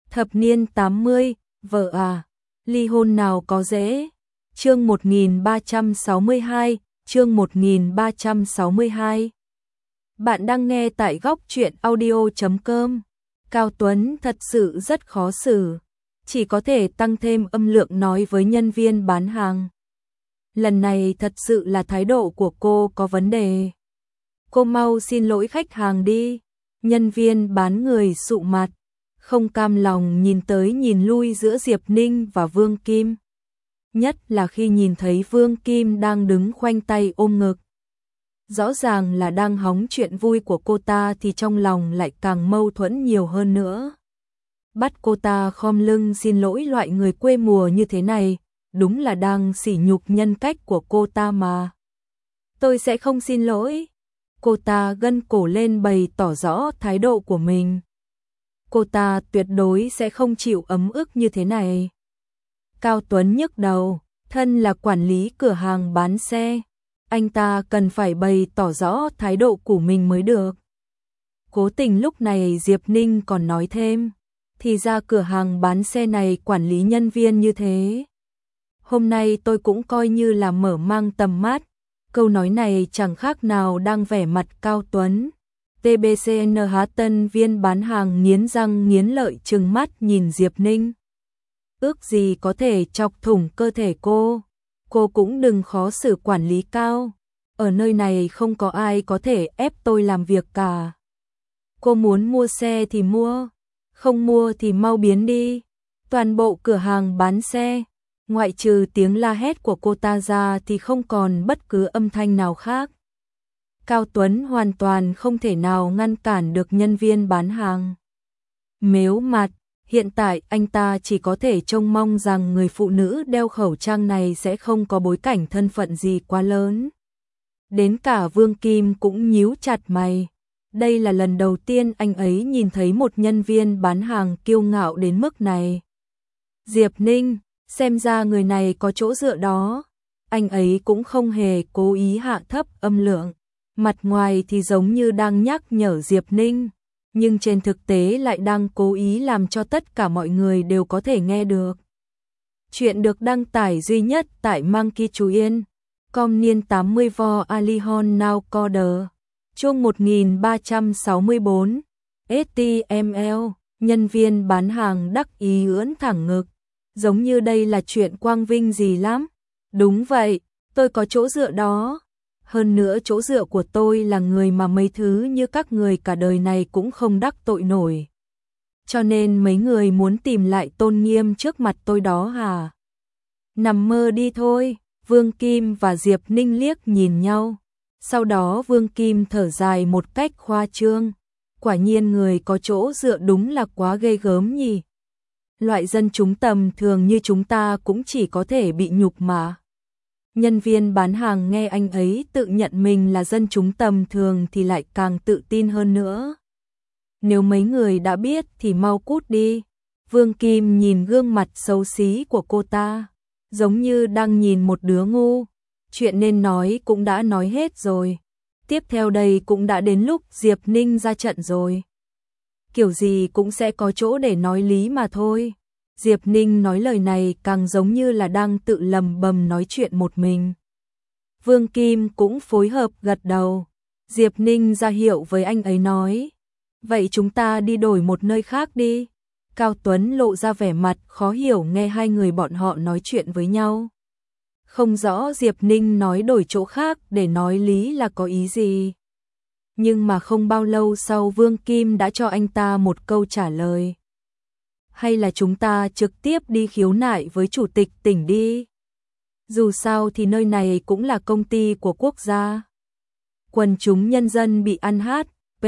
Thập niên 80, vợ à, ly hôn nào có dễ. Chương 1362, chương 1362. Bạn đang nghe tại góc truyện audio.com. Cao Tuấn thật sự rất khó xử, chỉ có thể tăng thêm âm lượng nói với nhân viên bán hàng. Lần này thật sự là thái độ của cô có vấn đề. Cô mau xin lỗi khách hàng đi. Nhân viên bán người sụ mặt, không cam lòng nhìn tới nhìn lui giữa Diệp Ninh và Vương Kim. Nhất là khi nhìn thấy Vương Kim đang đứng khoanh tay ôm ngực. Rõ ràng là đang hóng chuyện vui của cô ta thì trong lòng lại càng mâu thuẫn nhiều hơn nữa. Bắt cô ta khom lưng xin lỗi loại người quê mùa như thế này, đúng là đang sỉ nhục nhân cách của cô ta mà. Tôi sẽ không xin lỗi. Cô ta gân cổ lên bày tỏ rõ thái độ của mình. Cô ta tuyệt đối sẽ không chịu ấm ức như thế này. Cao Tuấn nhức đầu, thân là quản lý cửa hàng bán xe. Anh ta cần phải bày tỏ rõ thái độ của mình mới được. Cố tình lúc này Diệp Ninh còn nói thêm. Thì ra cửa hàng bán xe này quản lý nhân viên như thế. Hôm nay tôi cũng coi như là mở mang tầm mắt. Câu nói này chẳng khác nào đang vẻ mặt Cao Tuấn. TBCNH tân viên bán hàng nghiến răng nghiến lợi trừng mắt nhìn Diệp Ninh. Ước gì có thể chọc thủng cơ thể cô. Cô cũng đừng khó xử quản lý Cao. Ở nơi này không có ai có thể ép tôi làm việc cả. Cô muốn mua xe thì mua. Không mua thì mau biến đi. Toàn bộ cửa hàng bán xe, ngoại trừ tiếng la hét của cô ta ra thì không còn bất cứ âm thanh nào khác. Cao Tuấn hoàn toàn không thể nào ngăn cản được nhân viên bán hàng. Mếu mặt, hiện tại anh ta chỉ có thể trông mong rằng người phụ nữ đeo khẩu trang này sẽ không có bối cảnh thân phận gì quá lớn. Đến cả Vương Kim cũng nhíu chặt mày. Đây là lần đầu tiên anh ấy nhìn thấy một nhân viên bán hàng kiêu ngạo đến mức này. Diệp Ninh, xem ra người này có chỗ dựa đó. Anh ấy cũng không hề cố ý hạ thấp âm lượng. Mặt ngoài thì giống như đang nhắc nhở Diệp Ninh, nhưng trên thực tế lại đang cố ý làm cho tất cả mọi người đều có thể nghe được. Chuyện được đăng tải duy nhất tại Monkey Chú Yên. Com niên 80 vo Alihon Now Coder. Chương 1364. STML. Nhân viên bán hàng đắc ý ưỡn thẳng ngực. Giống như đây là chuyện quang vinh gì lắm. Đúng vậy, tôi có chỗ dựa đó. Hơn nữa chỗ dựa của tôi là người mà mấy thứ như các người cả đời này cũng không đắc tội nổi. Cho nên mấy người muốn tìm lại tôn nghiêm trước mặt tôi đó hả? Nằm mơ đi thôi. Vương Kim và Diệp Ninh liếc nhìn nhau. Sau đó Vương Kim thở dài một cách khoa trương. Quả nhiên người có chỗ dựa đúng là quá ghê gớm nhỉ. Loại dân chúng tầm thường như chúng ta cũng chỉ có thể bị nhục mà. Nhân viên bán hàng nghe anh ấy tự nhận mình là dân chúng tầm thường thì lại càng tự tin hơn nữa. Nếu mấy người đã biết thì mau cút đi. Vương Kim nhìn gương mặt xấu xí của cô ta, giống như đang nhìn một đứa ngu. Chuyện nên nói cũng đã nói hết rồi. Tiếp theo đây cũng đã đến lúc Diệp Ninh ra trận rồi. Kiểu gì cũng sẽ có chỗ để nói lý mà thôi. Diệp Ninh nói lời này càng giống như là đang tự lầm bầm nói chuyện một mình. Vương Kim cũng phối hợp gật đầu. Diệp Ninh ra hiệu với anh ấy nói. Vậy chúng ta đi đổi một nơi khác đi. Cao Tuấn lộ ra vẻ mặt khó hiểu nghe hai người bọn họ nói chuyện với nhau. Không rõ Diệp Ninh nói đổi chỗ khác để nói lý là có ý gì. Nhưng mà không bao lâu sau Vương Kim đã cho anh ta một câu trả lời. Hay là chúng ta trực tiếp đi khiếu nại với chủ tịch tỉnh đi. Dù sao thì nơi này cũng là công ty của quốc gia. Quần chúng nhân dân bị ăn hát,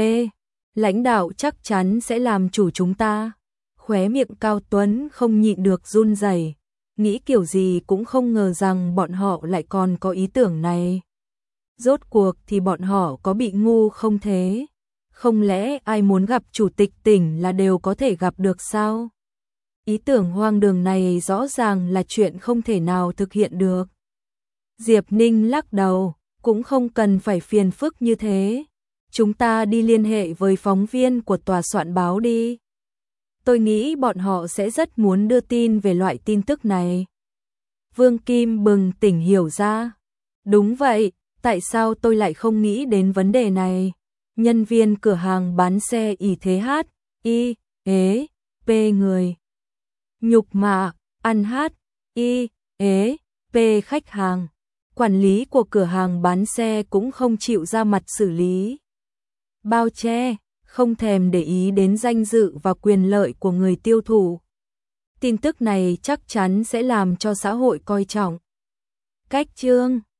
lãnh đạo chắc chắn sẽ làm chủ chúng ta. Khóe miệng Cao Tuấn không nhịn được run rẩy, nghĩ kiểu gì cũng không ngờ rằng bọn họ lại còn có ý tưởng này. Rốt cuộc thì bọn họ có bị ngu không thế? Không lẽ ai muốn gặp chủ tịch tỉnh là đều có thể gặp được sao? Ý tưởng hoang đường này rõ ràng là chuyện không thể nào thực hiện được. Diệp Ninh lắc đầu, cũng không cần phải phiền phức như thế. Chúng ta đi liên hệ với phóng viên của tòa soạn báo đi. Tôi nghĩ bọn họ sẽ rất muốn đưa tin về loại tin tức này. Vương Kim bừng tỉnh hiểu ra. Đúng vậy, tại sao tôi lại không nghĩ đến vấn đề này? Nhân viên cửa hàng bán xe ỷ thế hát, y, ế, p người. Nhục mạ, ăn hát, y, ế, p khách hàng. Quản lý của cửa hàng bán xe cũng không chịu ra mặt xử lý. Bao che, không thèm để ý đến danh dự và quyền lợi của người tiêu thụ. Tin tức này chắc chắn sẽ làm cho xã hội coi trọng. Cách chương